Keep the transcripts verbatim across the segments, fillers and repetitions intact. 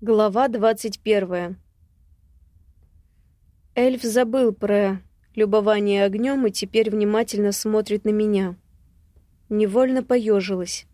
Глава двадцать первая. Эльф забыл про любование огнем и теперь внимательно смотрит на меня. Невольно поежилась.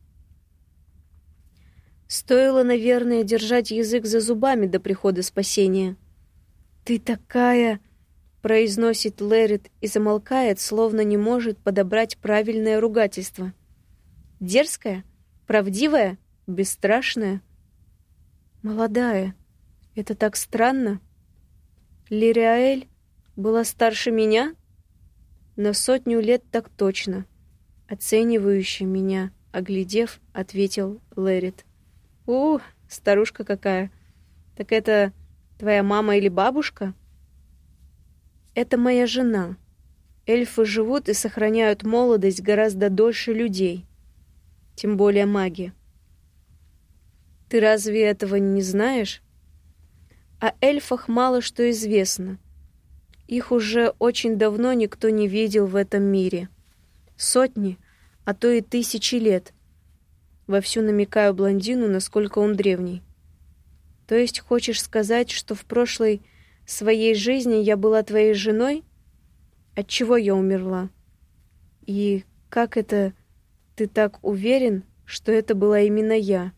Стоило, наверное, держать язык за зубами до прихода спасения. «Ты такая...» — произносит Лерит и замолкает, словно не может подобрать правильное ругательство. «Дерзкая? Правдивая? Бесстрашная?» «Молодая. Это так странно. Лириаэль была старше меня? На сотню лет так точно». Оценивающе меня, оглядев, ответил Лерит. «У, старушка какая! Так это твоя мама или бабушка?» «Это моя жена. Эльфы живут и сохраняют молодость гораздо дольше людей. Тем более маги. Ты разве этого не знаешь? О эльфах мало что известно. Их уже очень давно никто не видел в этом мире. Сотни, а то и тысячи лет. Вовсю намекаю блондину, насколько он древний. То есть хочешь сказать, что в прошлой своей жизни я была твоей женой? Отчего я умерла? И как это ты так уверен, что это была именно я?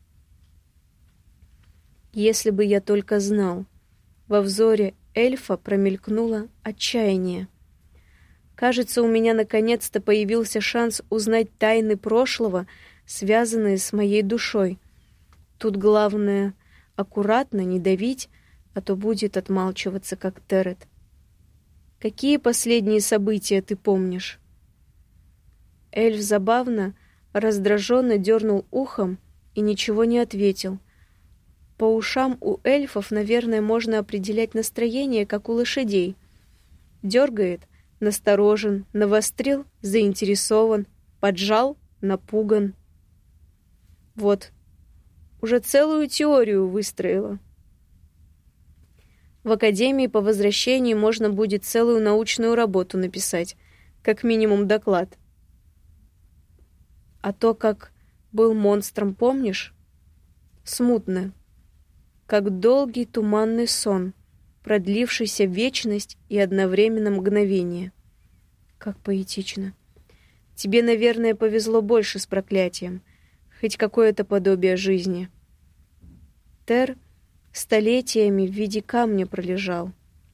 Если бы я только знал. Во взоре эльфа промелькнуло отчаяние. Кажется, у меня наконец-то появился шанс узнать тайны прошлого, связанные с моей душой. Тут главное аккуратно не давить, а то будет отмалчиваться, как Терет. Какие последние события ты помнишь? Эльф забавно, раздраженно дернул ухом и ничего не ответил. По ушам у эльфов, наверное, можно определять настроение, как у лошадей. Дергает — насторожен, навострил — заинтересован, поджал — напуган. Вот, уже целую теорию выстроила. В академии по возвращении можно будет целую научную работу написать, как минимум доклад. А то, как был монстром, помнишь? Смутно. Как долгий туманный сон, продлившийся вечность и одновременно мгновение. Как поэтично. Тебе, наверное, повезло больше с проклятием, хоть какое-то подобие жизни. Тер столетиями в виде камня пролежал.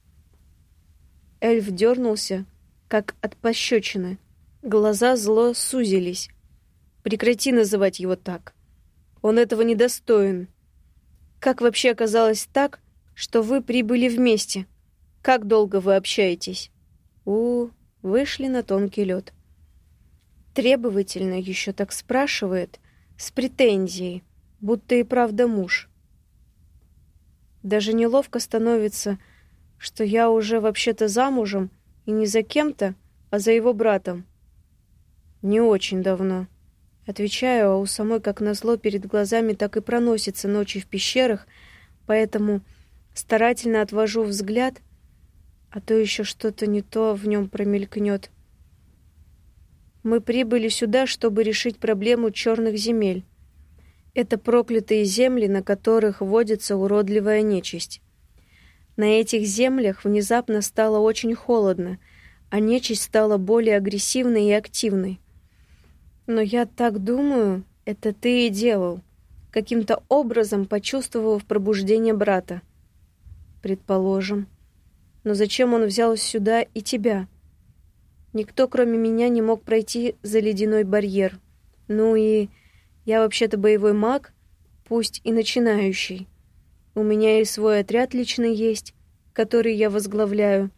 Эльф дернулся, как от пощечины. Глаза зло сузились. Прекрати называть его так. Он этого недостоин. Как вообще оказалось так, что вы прибыли вместе? Как долго вы общаетесь? У, вышли на тонкий лед. Требовательно еще так спрашивает, с претензией, будто и правда муж. Даже неловко становится, что я уже вообще-то замужем и не за кем-то, а за его братом. Не очень давно. Отвечаю, а у самой, как назло, перед глазами так и проносятся ночи в пещерах, поэтому старательно отвожу взгляд, а то еще что-то не то в нем промелькнет. Мы прибыли сюда, чтобы решить проблему черных земель. Это проклятые земли, на которых водится уродливая нечисть. На этих землях внезапно стало очень холодно, а нечисть стала более агрессивной и активной. Но я так думаю, это ты и делал, каким-то образом почувствовав пробуждение брата. Предположим. Но зачем он взял сюда и тебя? Никто, кроме меня, не мог пройти за ледяной барьер. Ну и я вообще-то боевой маг, пусть и начинающий. У меня и свой отряд личный есть, который я возглавляю.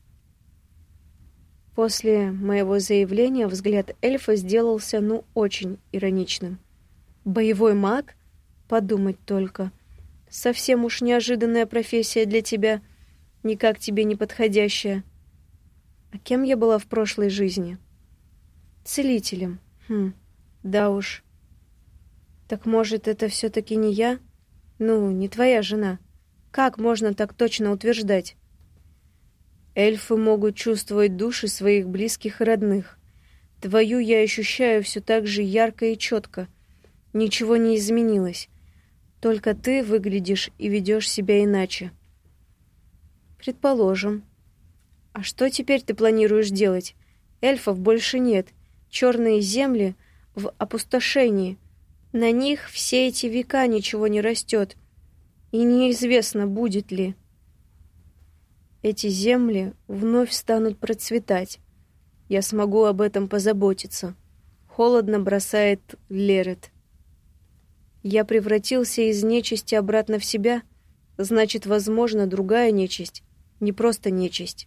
После моего заявления взгляд эльфа сделался, ну, очень ироничным. «Боевой маг? Подумать только. Совсем уж неожиданная профессия для тебя, никак тебе не подходящая. А кем я была в прошлой жизни? Целителем. Хм, да уж. Так может, это все-таки не я? Ну, не твоя жена. Как можно так точно утверждать?» Эльфы могут чувствовать души своих близких и родных. Твою я ощущаю все так же ярко и четко. Ничего не изменилось. Только ты выглядишь и ведешь себя иначе. Предположим. А что теперь ты планируешь делать? Эльфов больше нет. Черные земли в опустошении. На них все эти века ничего не растет. И неизвестно, будет ли. Эти земли вновь станут процветать. Я смогу об этом позаботиться. Холодно бросает Лерет. Я превратился из нечисти обратно в себя, значит, возможно, другая нечисть, не просто нечисть.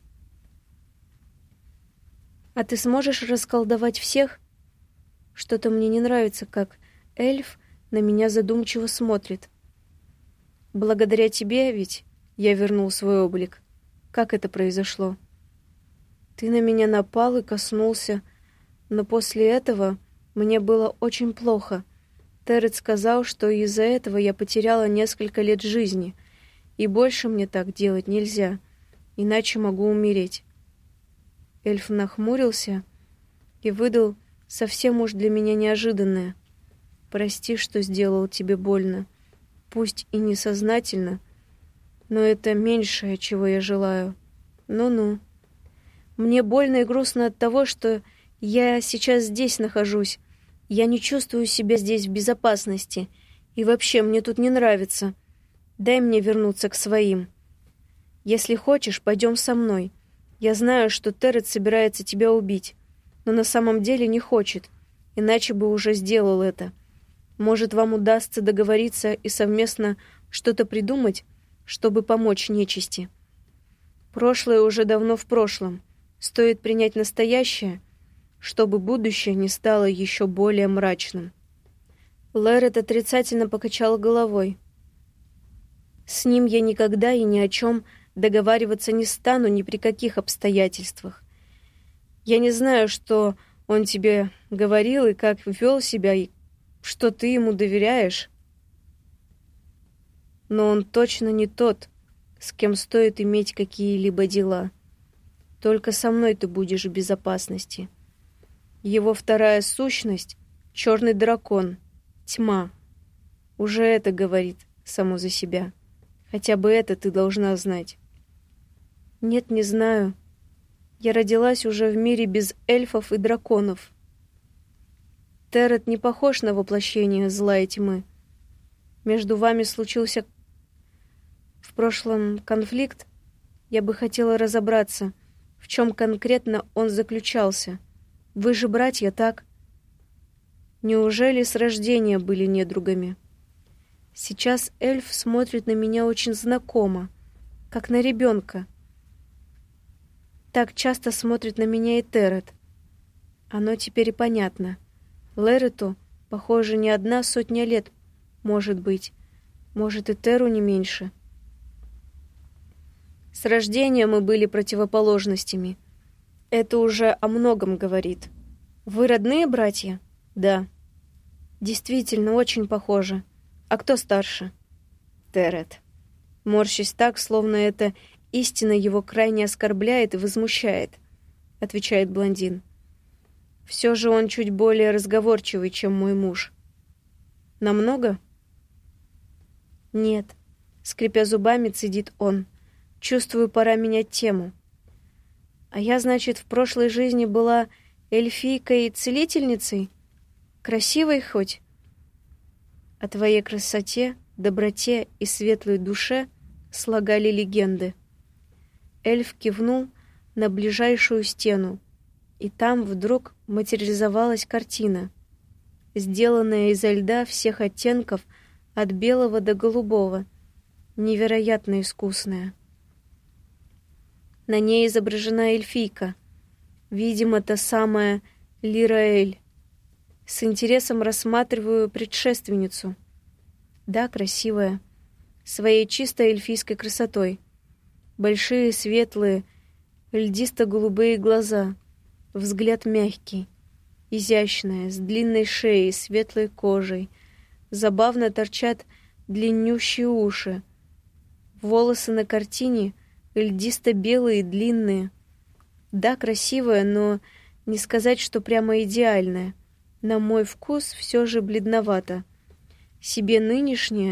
А ты сможешь расколдовать всех? Что-то мне не нравится, как эльф на меня задумчиво смотрит. Благодаря тебе ведь я вернул свой облик. Как это произошло? Ты на меня напал и коснулся, но после этого мне было очень плохо. Террет сказал, что из-за этого я потеряла несколько лет жизни, и больше мне так делать нельзя, иначе могу умереть. Эльф нахмурился и выдал совсем уж для меня неожиданное. Прости, что сделал тебе больно, пусть и несознательно, но это меньшее, чего я желаю. Ну-ну. Мне больно и грустно от того, что я сейчас здесь нахожусь. Я не чувствую себя здесь в безопасности. И вообще, мне тут не нравится. Дай мне вернуться к своим. Если хочешь, пойдем со мной. Я знаю, что Террет собирается тебя убить, но на самом деле не хочет, иначе бы уже сделал это. Может, вам удастся договориться и совместно что-то придумать, чтобы помочь нечисти. Прошлое уже давно в прошлом. Стоит принять настоящее, чтобы будущее не стало еще более мрачным. Лерет отрицательно покачал головой. С ним я никогда и ни о чем договариваться не стану ни при каких обстоятельствах. Я не знаю, что он тебе говорил и как вел себя, и что ты ему доверяешь. Но он точно не тот, с кем стоит иметь какие-либо дела. Только со мной ты будешь в безопасности. Его вторая сущность — черный дракон, тьма. Уже это говорит само за себя. Хотя бы это ты должна знать. Нет, не знаю. Я родилась уже в мире без эльфов и драконов. Террет не похож на воплощение зла и тьмы. Между вами случился в прошлом конфликт. Я бы хотела разобраться, в чем конкретно он заключался. Вы же братья, так? Неужели с рождения были недругами? Сейчас эльф смотрит на меня очень знакомо, как на ребенка. Так часто смотрит на меня и Террет. Оно теперь и понятно. Лерету, похоже, не одна сотня лет, может быть. Может, и Терру не меньше. С рождения мы были противоположностями. Это уже о многом говорит. Вы родные братья? Да. Действительно, очень похоже. А кто старше? Террет. Морщись так, словно эта истина его крайне оскорбляет и возмущает, отвечает блондин. Все же он чуть более разговорчивый, чем мой муж. Намного? Нет. Скрипя зубами, цедит он. Чувствую, пора менять тему. А я, значит, в прошлой жизни была эльфийкой и целительницей? Красивой хоть? О твоей красоте, доброте и светлой душе слагали легенды. Эльф кивнул на ближайшую стену, и там вдруг материализовалась картина, сделанная изо льда всех оттенков от белого до голубого, невероятно искусная. На ней изображена эльфийка, видимо, та самая Лираэль. С интересом рассматриваю предшественницу. Да, красивая, своей чистой эльфийской красотой. Большие, светлые, льдисто-голубые глаза, взгляд мягкий, изящная, с длинной шеей, светлой кожей. Забавно торчат длиннющие уши. Волосы на картине льдисто-белые и длинные. Да, красивая, но не сказать, что прямо идеальная. На мой вкус все же бледновато. Себе нынешняя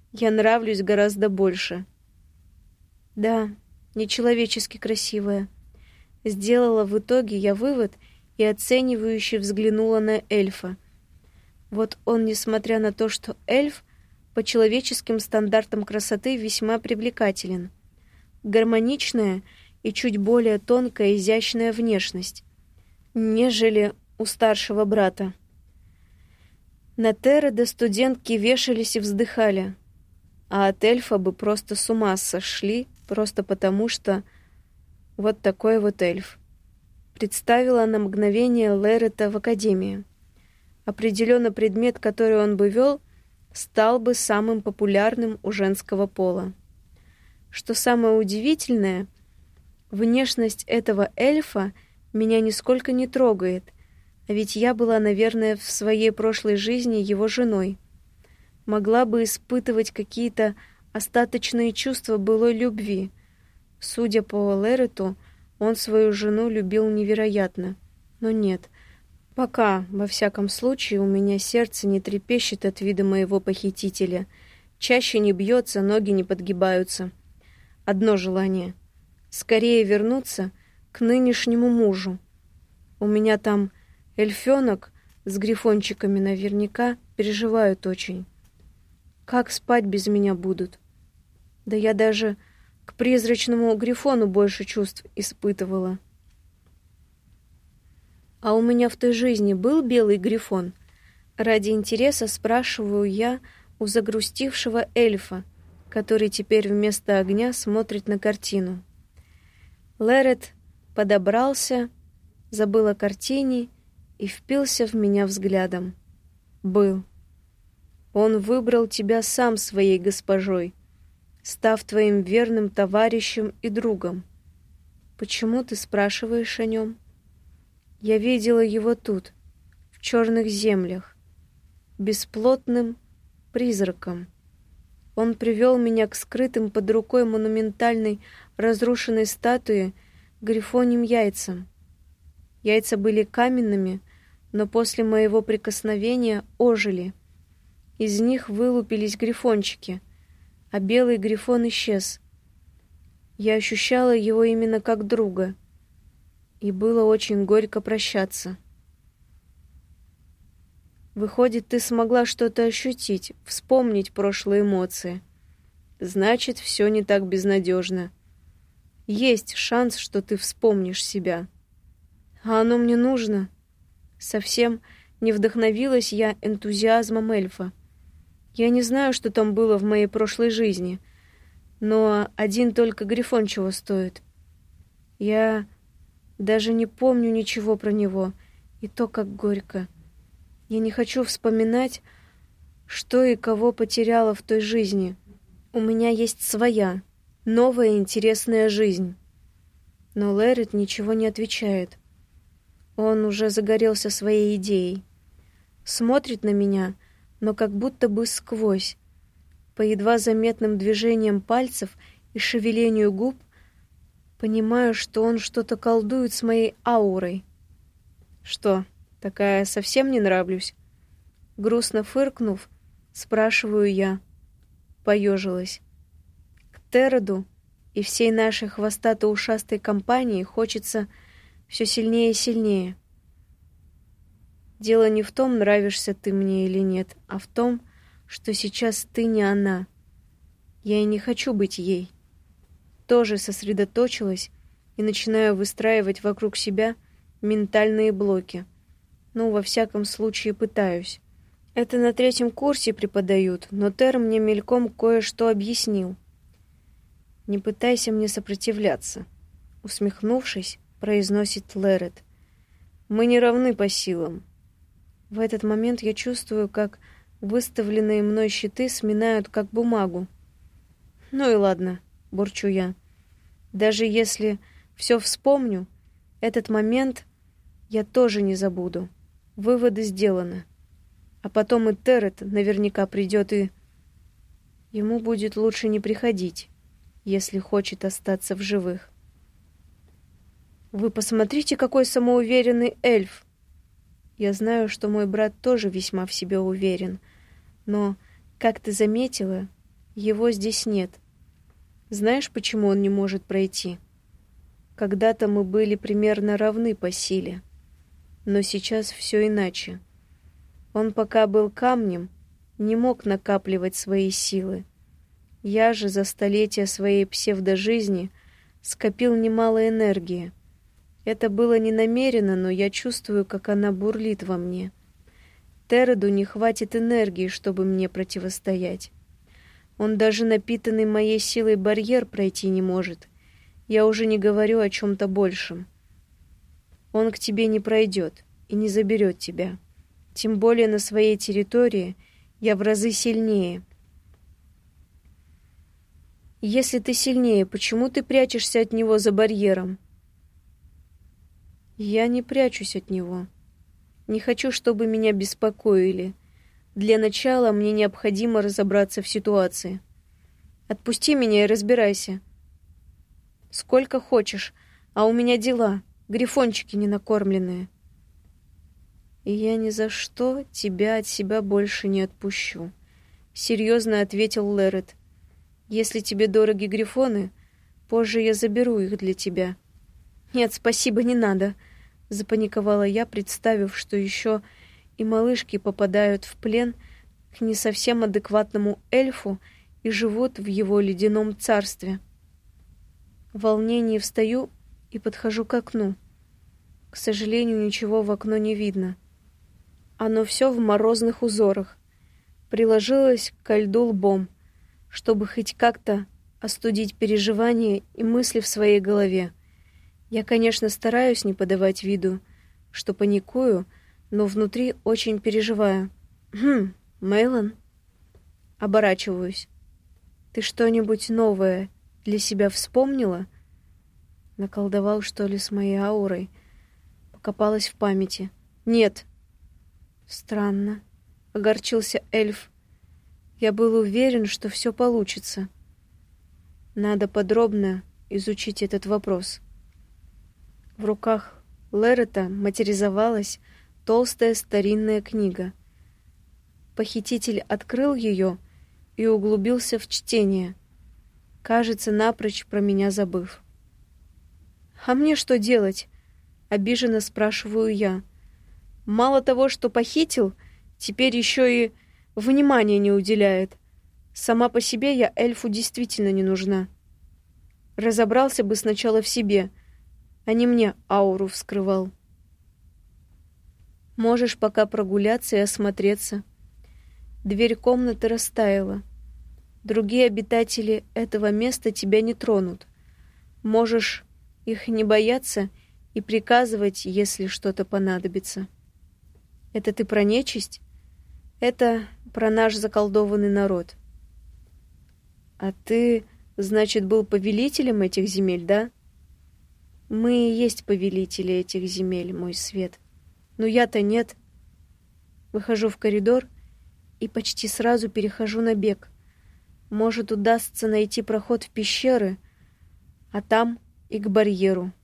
я нравлюсь гораздо больше. Да, нечеловечески красивая. Сделала в итоге я вывод и оценивающе взглянула на эльфа. Вот он, несмотря на то, что эльф, по человеческим стандартам красоты весьма привлекателен. Гармоничная и чуть более тонкая, изящная внешность, нежели у старшего брата. На Тереда студентки вешались и вздыхали, а от эльфа бы просто с ума сошли, просто потому что вот такой вот эльф. Представила на мгновение Лерета в академии. Определенно предмет, который он бы вел, стал бы самым популярным у женского пола. Что самое удивительное, внешность этого эльфа меня нисколько не трогает, а ведь я была, наверное, в своей прошлой жизни его женой. Могла бы испытывать какие-то остаточные чувства былой любви. Судя по Лерету, он свою жену любил невероятно. Но нет, пока, во всяком случае, у меня сердце не трепещет от вида моего похитителя. Чаще не бьется, ноги не подгибаются. Одно желание — скорее вернуться к нынешнему мужу. У меня там эльфёнок с грифончиками, наверняка переживают очень. Как спать без меня будут? Да я даже к призрачному грифону больше чувств испытывала. А у меня в той жизни был белый грифон? Ради интереса спрашиваю я у загрустившего эльфа, который теперь вместо огня смотрит на картину. Лерет подобрался, забыл о картине и впился в меня взглядом. Был. Он выбрал тебя сам своей госпожой, став твоим верным товарищем и другом. Почему ты спрашиваешь о нем? Я видела его тут, в черных землях, бесплотным призраком. Он привел меня к скрытым под рукой монументальной разрушенной статуе грифоньим яйцам. Яйца были каменными, но после моего прикосновения ожили. Из них вылупились грифончики, а белый грифон исчез. Я ощущала его именно как друга, и было очень горько прощаться. Выходит, ты смогла что-то ощутить, вспомнить прошлые эмоции. Значит, все не так безнадежно. Есть шанс, что ты вспомнишь себя. А оно мне нужно? Совсем не вдохновилась я энтузиазмом эльфа. Я не знаю, что там было в моей прошлой жизни, но один только грифон чего стоит. Я даже не помню ничего про него, и то как горько. Я не хочу вспоминать, что и кого потеряла в той жизни. У меня есть своя, новая интересная жизнь. Но Лерет ничего не отвечает. Он уже загорелся своей идеей. Смотрит на меня, но как будто бы сквозь. По едва заметным движениям пальцев и шевелению губ понимаю, что он что-то колдует с моей аурой. Что, такая совсем не нравлюсь? Грустно фыркнув, спрашиваю я. Поежилась. К Тереду и всей нашей хвостато-ушастой компании хочется все сильнее и сильнее. Дело не в том, нравишься ты мне или нет, а в том, что сейчас ты не она. Я и не хочу быть ей. Тоже сосредоточилась и начинаю выстраивать вокруг себя ментальные блоки. Ну, во всяком случае, пытаюсь. Это на третьем курсе преподают, но Тер мне мельком кое-что объяснил. «Не пытайся мне сопротивляться», — усмехнувшись, произносит Лерет. «Мы не равны по силам». В этот момент я чувствую, как выставленные мной щиты сминают как бумагу. «Ну и ладно», — бурчу я. «Даже если все вспомню, этот момент я тоже не забуду. Выводы сделаны. А потом и Терет наверняка придет и... Ему будет лучше не приходить, если хочет остаться в живых». «Вы посмотрите, какой самоуверенный эльф!» Я знаю, что мой брат тоже весьма в себе уверен, но, как ты заметила, Его здесь нет. Знаешь, почему он не может пройти? Когда-то мы были примерно равны по силе, но сейчас все иначе. Он пока был камнем, не мог накапливать свои силы. Я же за столетия своей псевдожизни скопил немало энергии. Это было не намеренно, но я чувствую, как она бурлит во мне. Тереду не хватит энергии, чтобы мне противостоять. Он даже напитанный моей силой барьер пройти не может. Я уже не говорю о чем-то большем. Он к тебе не пройдет и не заберет тебя. Тем более на своей территории я в разы сильнее. Если ты сильнее, почему ты прячешься от него за барьером? Я не прячусь от него. Не хочу, чтобы меня беспокоили. Для начала мне необходимо разобраться в ситуации. Отпусти меня и разбирайся. Сколько хочешь, а у меня дела, грифончики ненакормленные. И я ни за что тебя от себя больше не отпущу, серьезно ответил Лерет. Если тебе дороги грифоны, позже я заберу их для тебя. Нет, спасибо, не надо, запаниковала я, представив, что еще и малышки попадают в плен к не совсем адекватному эльфу и живут в его ледяном царстве. В волнении встаю и подхожу к окну. К сожалению, ничего в окно не видно. Оно все в морозных узорах. Приложилось ко льду лбом, чтобы хоть как-то остудить переживания и мысли в своей голове. Я, конечно, стараюсь не подавать виду, что паникую, но внутри очень переживаю. «Хм, Мейлон?» Оборачиваюсь. «Ты что-нибудь новое для себя вспомнила?» Наколдовал, что ли, с моей аурой? Покопалась в памяти. «Нет». «Странно», — огорчился эльф. «Я был уверен, что все получится. Надо подробно изучить этот вопрос». В руках Лерета материализовалась толстая старинная книга. Похититель открыл ее и углубился в чтение, кажется, напрочь про меня забыв. «А мне что делать?» — обиженно спрашиваю я. «Мало того, что похитил, теперь еще и внимания не уделяет. Сама по себе я эльфу действительно не нужна. Разобрался бы сначала в себе, а не мне ауру вскрывал. Можешь пока прогуляться и осмотреться». Дверь комнаты растаяла. Другие обитатели этого места тебя не тронут. Можешь их не бояться и приказывать, если что-то понадобится. Это ты про нечисть? Это про наш заколдованный народ. А ты, значит, был повелителем этих земель, да? Мы и есть повелители этих земель, мой свет. Но я-то нет. Выхожу в коридор и почти сразу перехожу на бег. Может, удастся найти проход в пещеры, а там и к барьеру.